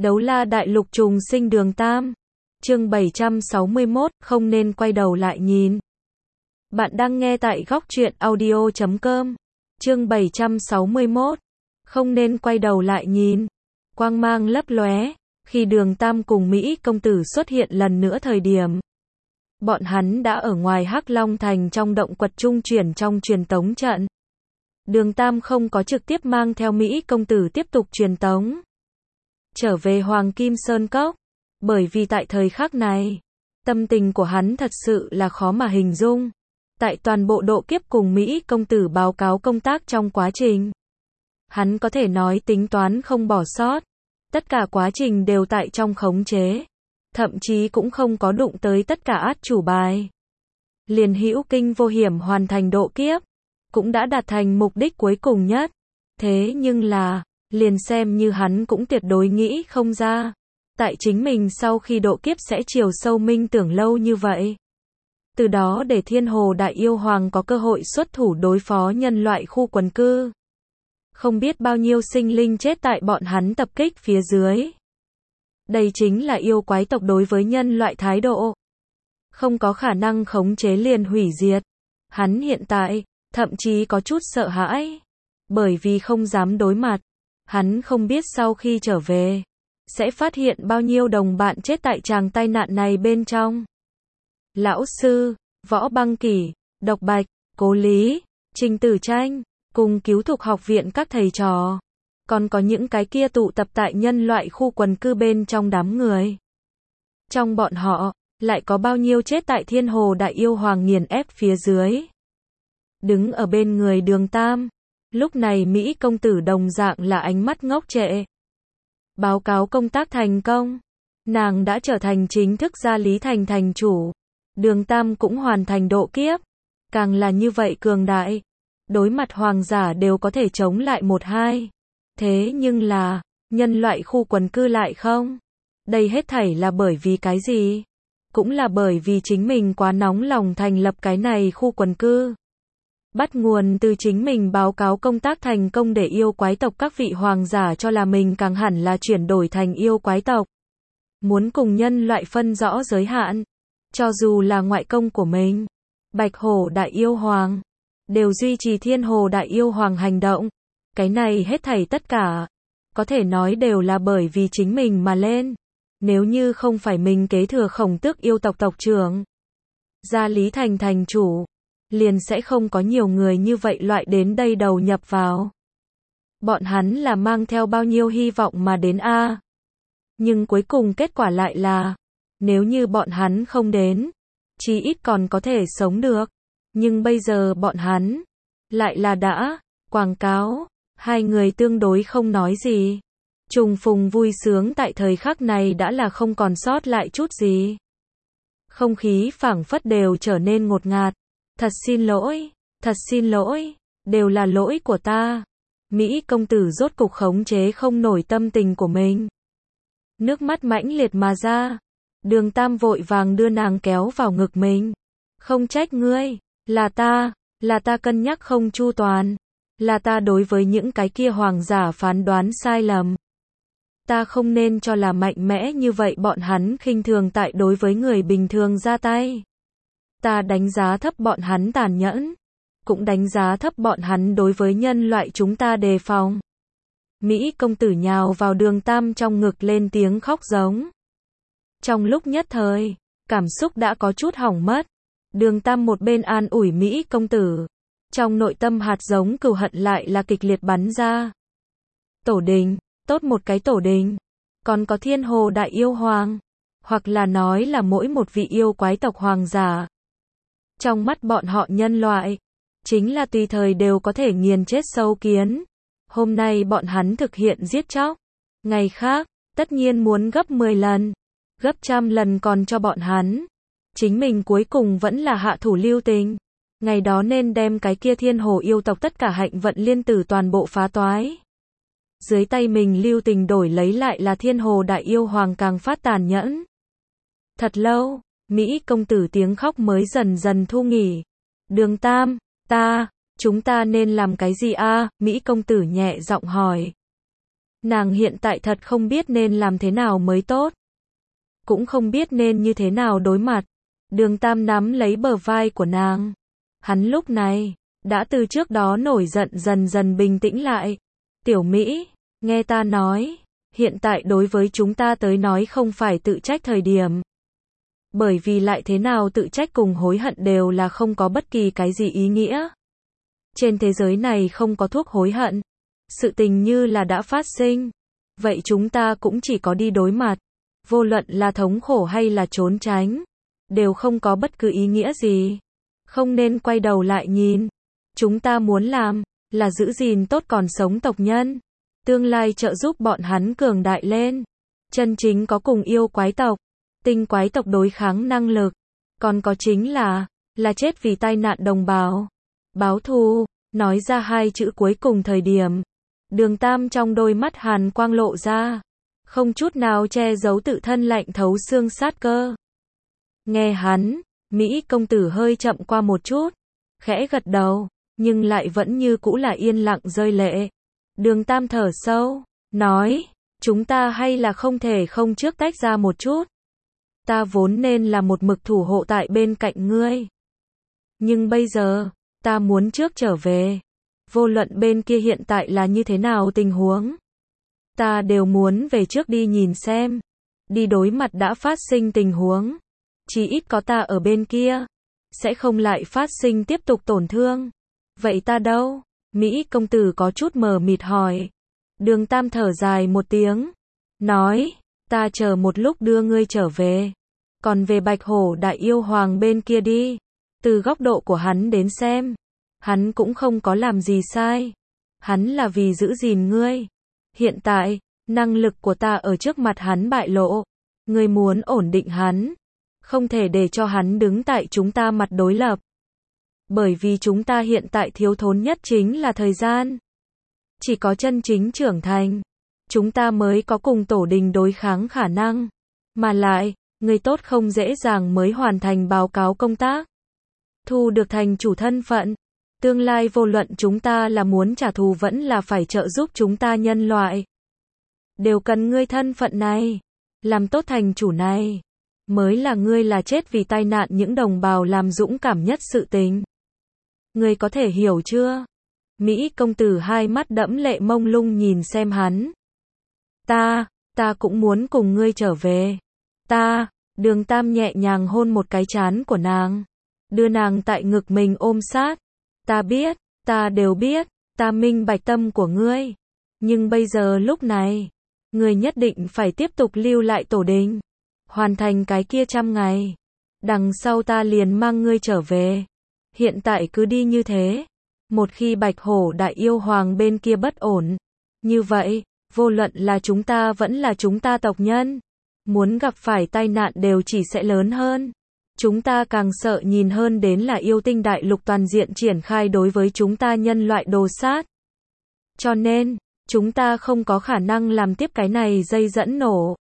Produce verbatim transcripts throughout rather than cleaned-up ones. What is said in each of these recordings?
Đấu La Đại Lục trùng sinh Đường Tam. Chương bảy trăm sáu mươi mốt, không nên quay đầu lại nhìn. Bạn đang nghe tại góc truyện audio chấm com. Chương bảy trăm sáu mươi mốt, không nên quay đầu lại nhìn. Quang mang lấp lóe, khi Đường Tam cùng Mỹ công tử xuất hiện lần nữa thời điểm. Bọn hắn đã ở ngoài Hắc Long Thành trong động quật trung chuyển trong truyền tống trận. Đường Tam không có trực tiếp mang theo Mỹ công tử tiếp tục truyền tống trở về Hoàng Kim Sơn Cốc, bởi vì tại thời khắc này, tâm tình của hắn thật sự là khó mà hình dung. Tại toàn bộ độ kiếp cùng Mỹ công tử báo cáo công tác trong quá trình, hắn có thể nói tính toán không bỏ sót, tất cả quá trình đều tại trong khống chế, thậm chí cũng không có đụng tới tất cả át chủ bài. Liền hữu kinh vô hiểm hoàn thành độ kiếp, cũng đã đạt thành mục đích cuối cùng nhất. Thế nhưng là, liền xem như hắn cũng tuyệt đối nghĩ không ra, tại chính mình sau khi độ kiếp sẽ chiều sâu minh tưởng lâu như vậy. Từ đó để Thiên Hồ Đại Yêu Hoàng có cơ hội xuất thủ đối phó nhân loại khu quần cư. Không biết bao nhiêu sinh linh chết tại bọn hắn tập kích phía dưới. Đây chính là yêu quái tộc đối với nhân loại thái độ. Không có khả năng khống chế liền hủy diệt. Hắn hiện tại, thậm chí có chút sợ hãi. Bởi vì không dám đối mặt. Hắn không biết sau khi trở về, sẽ phát hiện bao nhiêu đồng bạn chết tại tràng tai nạn này bên trong. Lão Sư, Võ Băng Kỷ, Độc Bạch, Cố Lý, Trình Tử Tranh, cùng cứu thục học viện các thầy trò. Còn có những cái kia tụ tập tại nhân loại khu quần cư bên trong đám người. Trong bọn họ, lại có bao nhiêu chết tại Thiên Hồ Đại Yêu Hoàng nghiền ép phía dưới. Đứng ở bên người Đường Tam, lúc này Mỹ công tử đồng dạng là ánh mắt ngốc trệ. Báo cáo công tác thành công. Nàng đã trở thành chính thức gia Lý Thành thành chủ. Đường Tam cũng hoàn thành độ kiếp. Càng là như vậy cường đại. Đối mặt hoàng giả đều có thể chống lại một hai. Thế nhưng là, nhân loại khu quần cư lại không. Đây hết thảy là bởi vì cái gì? Cũng là bởi vì chính mình quá nóng lòng thành lập cái này khu quần cư. Bắt nguồn từ chính mình báo cáo công tác thành công để yêu quái tộc các vị hoàng giả cho là mình càng hẳn là chuyển đổi thành yêu quái tộc. Muốn cùng nhân loại phân rõ giới hạn. Cho dù là ngoại công của mình, Bạch Hổ Đại Yêu Hoàng, đều duy trì Thiên Hồ Đại Yêu Hoàng hành động. Cái này hết thảy tất cả, có thể nói đều là bởi vì chính mình mà lên. Nếu như không phải mình kế thừa Khổng Tước yêu tộc tộc trưởng, gia Lý Thành thành chủ, liền sẽ không có nhiều người như vậy loại đến đây đầu nhập vào. Bọn hắn là mang theo bao nhiêu hy vọng mà đến a. Nhưng cuối cùng kết quả lại là, nếu như bọn hắn không đến, chí ít còn có thể sống được. Nhưng bây giờ bọn hắn, lại là đã, quảng cáo, hai người tương đối không nói gì. Trùng phùng vui sướng tại thời khắc này đã là không còn sót lại chút gì. Không khí phảng phất đều trở nên ngột ngạt. Thật xin lỗi, thật xin lỗi, đều là lỗi của ta. Mỹ công tử rốt cục khống chế không nổi tâm tình của mình. Nước mắt mãnh liệt mà ra. Đường Tam vội vàng đưa nàng kéo vào ngực mình. Không trách ngươi, là ta, là ta cân nhắc không chu toàn. Là ta đối với những cái kia hoàng giả phán đoán sai lầm. Ta không nên cho là mạnh mẽ như vậy bọn hắn khinh thường tại đối với người bình thường ra tay. Ta đánh giá thấp bọn hắn tàn nhẫn, cũng đánh giá thấp bọn hắn đối với nhân loại chúng ta đề phòng. Mỹ công tử nhào vào Đường Tam trong ngực lên tiếng khóc giống. Trong lúc nhất thời, cảm xúc đã có chút hỏng mất. Đường Tam một bên an ủi Mỹ công tử, trong nội tâm hạt giống cừu hận lại là kịch liệt bắn ra. Tổ đình, tốt một cái tổ đình, còn có Thiên Hồ Đại Yêu Hoàng, hoặc là nói là mỗi một vị yêu quái tộc hoàng giả. Trong mắt bọn họ nhân loại, chính là tùy thời đều có thể nghiền chết sâu kiến. Hôm nay bọn hắn thực hiện giết chóc. Ngày khác, tất nhiên muốn gấp mười lần, gấp trăm lần còn cho bọn hắn. Chính mình cuối cùng vẫn là hạ thủ lưu tình. Ngày đó nên đem cái kia Thiên Hồ yêu tộc tất cả hạnh vận liên tử toàn bộ phá toái. Dưới tay mình lưu tình đổi lấy lại là Thiên Hồ Đại Yêu Hoàng càng phát tàn nhẫn. Thật lâu, Mỹ công tử tiếng khóc mới dần dần thu nghỉ. Đường Tam, ta, chúng ta nên làm cái gì a? Mỹ công tử nhẹ giọng hỏi. Nàng hiện tại thật không biết nên làm thế nào mới tốt. Cũng không biết nên như thế nào đối mặt. Đường Tam nắm lấy bờ vai của nàng. Hắn lúc này, đã từ trước đó nổi giận dần dần bình tĩnh lại. Tiểu Mỹ, nghe ta nói, hiện tại đối với chúng ta tới nói không phải tự trách thời điểm. Bởi vì lại thế nào tự trách cùng hối hận đều là không có bất kỳ cái gì ý nghĩa. Trên thế giới này không có thuốc hối hận. Sự tình như là đã phát sinh. Vậy chúng ta cũng chỉ có đi đối mặt. Vô luận là thống khổ hay là trốn tránh. Đều không có bất cứ ý nghĩa gì. Không nên quay đầu lại nhìn. Chúng ta muốn làm, là giữ gìn tốt còn sống tộc nhân. Tương lai trợ giúp bọn hắn cường đại lên. Chân chính có cùng yêu quái tộc. Tinh quái tộc đối kháng năng lực. Còn có chính là, là chết vì tai nạn đồng bào. Báo thù, nói ra hai chữ cuối cùng thời điểm. Đường Tam trong đôi mắt hàn quang lộ ra. Không chút nào che giấu tự thân lạnh thấu xương sát cơ. Nghe hắn, Mỹ công tử hơi chậm qua một chút. Khẽ gật đầu, nhưng lại vẫn như cũ là yên lặng rơi lệ. Đường Tam thở sâu, nói, chúng ta hay là không thể không trước tách ra một chút. Ta vốn nên là một mực thủ hộ tại bên cạnh ngươi. Nhưng bây giờ, ta muốn trước trở về. Vô luận bên kia hiện tại là như thế nào tình huống. Ta đều muốn về trước đi nhìn xem. Đi đối mặt đã phát sinh tình huống. Chỉ ít có ta ở bên kia. Sẽ không lại phát sinh tiếp tục tổn thương. Vậy ta đâu? Mỹ công tử có chút mờ mịt hỏi. Đường Tam thở dài một tiếng. Nói, ta chờ một lúc đưa ngươi trở về. Còn về Bạch Hổ Đại Yêu Hoàng bên kia đi. Từ góc độ của hắn đến xem. Hắn cũng không có làm gì sai. Hắn là vì giữ gìn ngươi. Hiện tại, năng lực của ta ở trước mặt hắn bại lộ. Ngươi muốn ổn định hắn. Không thể để cho hắn đứng tại chúng ta mặt đối lập. Bởi vì chúng ta hiện tại thiếu thốn nhất chính là thời gian. Chỉ có chân chính trưởng thành. Chúng ta mới có cùng tổ đình đối kháng khả năng. Mà lại, người tốt không dễ dàng mới hoàn thành báo cáo công tác. Thu được thành chủ thân phận. Tương lai vô luận chúng ta là muốn trả thù vẫn là phải trợ giúp chúng ta nhân loại. Đều cần ngươi thân phận này. Làm tốt thành chủ này. Mới là ngươi là chết vì tai nạn những đồng bào làm dũng cảm nhất sự tình. Ngươi có thể hiểu chưa? Mỹ công tử hai mắt đẫm lệ mông lung nhìn xem hắn. Ta, ta cũng muốn cùng ngươi trở về. Ta, Đường Tam nhẹ nhàng hôn một cái trán của nàng. Đưa nàng tại ngực mình ôm sát. Ta biết, ta đều biết, ta minh bạch tâm của ngươi. Nhưng bây giờ lúc này, ngươi nhất định phải tiếp tục lưu lại tổ đình. Hoàn thành cái kia trăm ngày. Đằng sau ta liền mang ngươi trở về. Hiện tại cứ đi như thế. Một khi Bạch Hổ Đại Yêu Hoàng bên kia bất ổn. Như vậy, vô luận là chúng ta vẫn là chúng ta tộc nhân. Muốn gặp phải tai nạn đều chỉ sẽ lớn hơn. Chúng ta càng sợ nhìn hơn đến là yêu tinh đại lục toàn diện triển khai đối với chúng ta nhân loại đồ sát. Cho nên, chúng ta không có khả năng làm tiếp cái này dây dẫn nổ.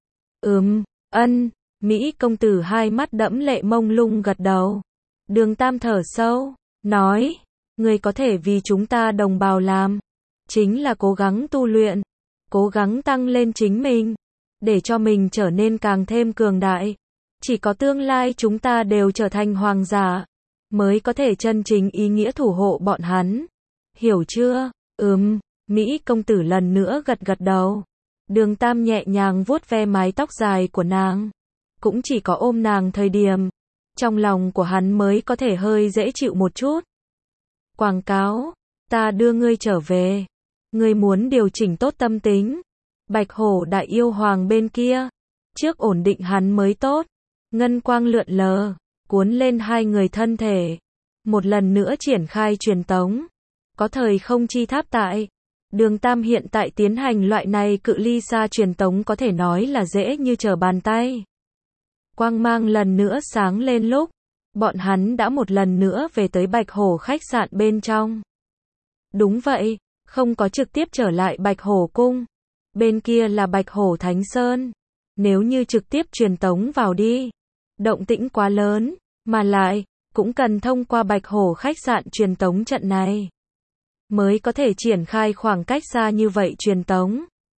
Ừm, ân, Mỹ công tử hai mắt đẫm lệ mông lung gật đầu. Đường Tam thở sâu, nói, người có thể vì chúng ta đồng bào làm. Chính là cố gắng tu luyện, cố gắng tăng lên chính mình. Để cho mình trở nên càng thêm cường đại. Chỉ có tương lai chúng ta đều trở thành hoàng giả. Mới có thể chân chính ý nghĩa thủ hộ bọn hắn. Hiểu chưa? Ừm, Mỹ công tử lần nữa gật gật đầu. Đường Tam nhẹ nhàng vuốt ve mái tóc dài của nàng. Cũng chỉ có ôm nàng thời điểm. Trong lòng của hắn mới có thể hơi dễ chịu một chút. Quảng cáo. Ta đưa ngươi trở về. Ngươi muốn điều chỉnh tốt tâm tính. Bạch Hổ Đại Yêu Hoàng bên kia. Trước ổn định hắn mới tốt. Ngân quang lượn lờ. Cuốn lên hai người thân thể. Một lần nữa triển khai truyền tống. Có thời không chi tháp tại. Đường Tam hiện tại tiến hành loại này cự ly xa truyền tống có thể nói là dễ như trở bàn tay. Quang mang lần nữa sáng lên lúc. Bọn hắn đã một lần nữa về tới Bạch Hổ khách sạn bên trong. Đúng vậy, không có trực tiếp trở lại Bạch Hổ cung. Bên kia là Bạch Hổ Thánh Sơn. Nếu như trực tiếp truyền tống vào đi. Động tĩnh quá lớn, mà lại, cũng cần thông qua Bạch Hổ khách sạn truyền tống trận này. Mới có thể triển khai khoảng cách xa như vậy truyền tống.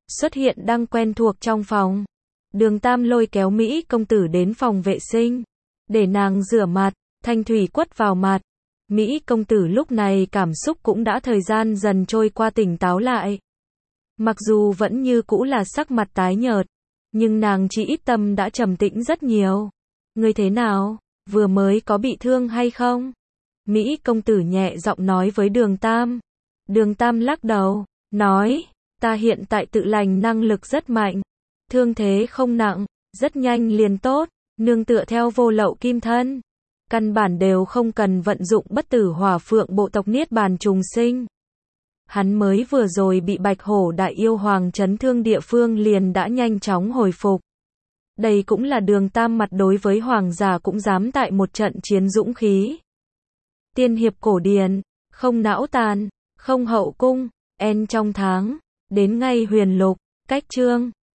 xuất hiện đang quen thuộc trong phòng. Đường Tam lôi kéo Mỹ công tử đến phòng vệ sinh, để nàng rửa mặt, thanh thủy quất vào mặt. Mỹ công tử lúc này cảm xúc cũng đã thời gian dần trôi qua tỉnh táo lại. Mặc dù vẫn như cũ là sắc mặt tái nhợt, nhưng nàng chỉ ít tâm đã trầm tĩnh rất nhiều. Ngươi thế nào? Vừa mới có bị thương hay không? Mỹ công tử nhẹ giọng nói với Đường Tam. Đường Tam lắc đầu, nói, ta hiện tại tự lành năng lực rất mạnh. Thương thế không nặng, rất nhanh liền tốt, nương tựa theo vô lậu kim thân. Căn bản đều không cần vận dụng bất tử hỏa phượng bộ tộc niết bàn trùng sinh. Hắn mới vừa rồi bị bạch hổ đại yêu hoàng chấn thương địa phương liền đã nhanh chóng hồi phục. Đây cũng là Đường Tam mặt đối với hoàng giả cũng dám tại một trận chiến dũng khí. Tiên hiệp cổ điển, không não tàn, không hậu cung, en trong tháng, đến ngay huyền lục, cách chương.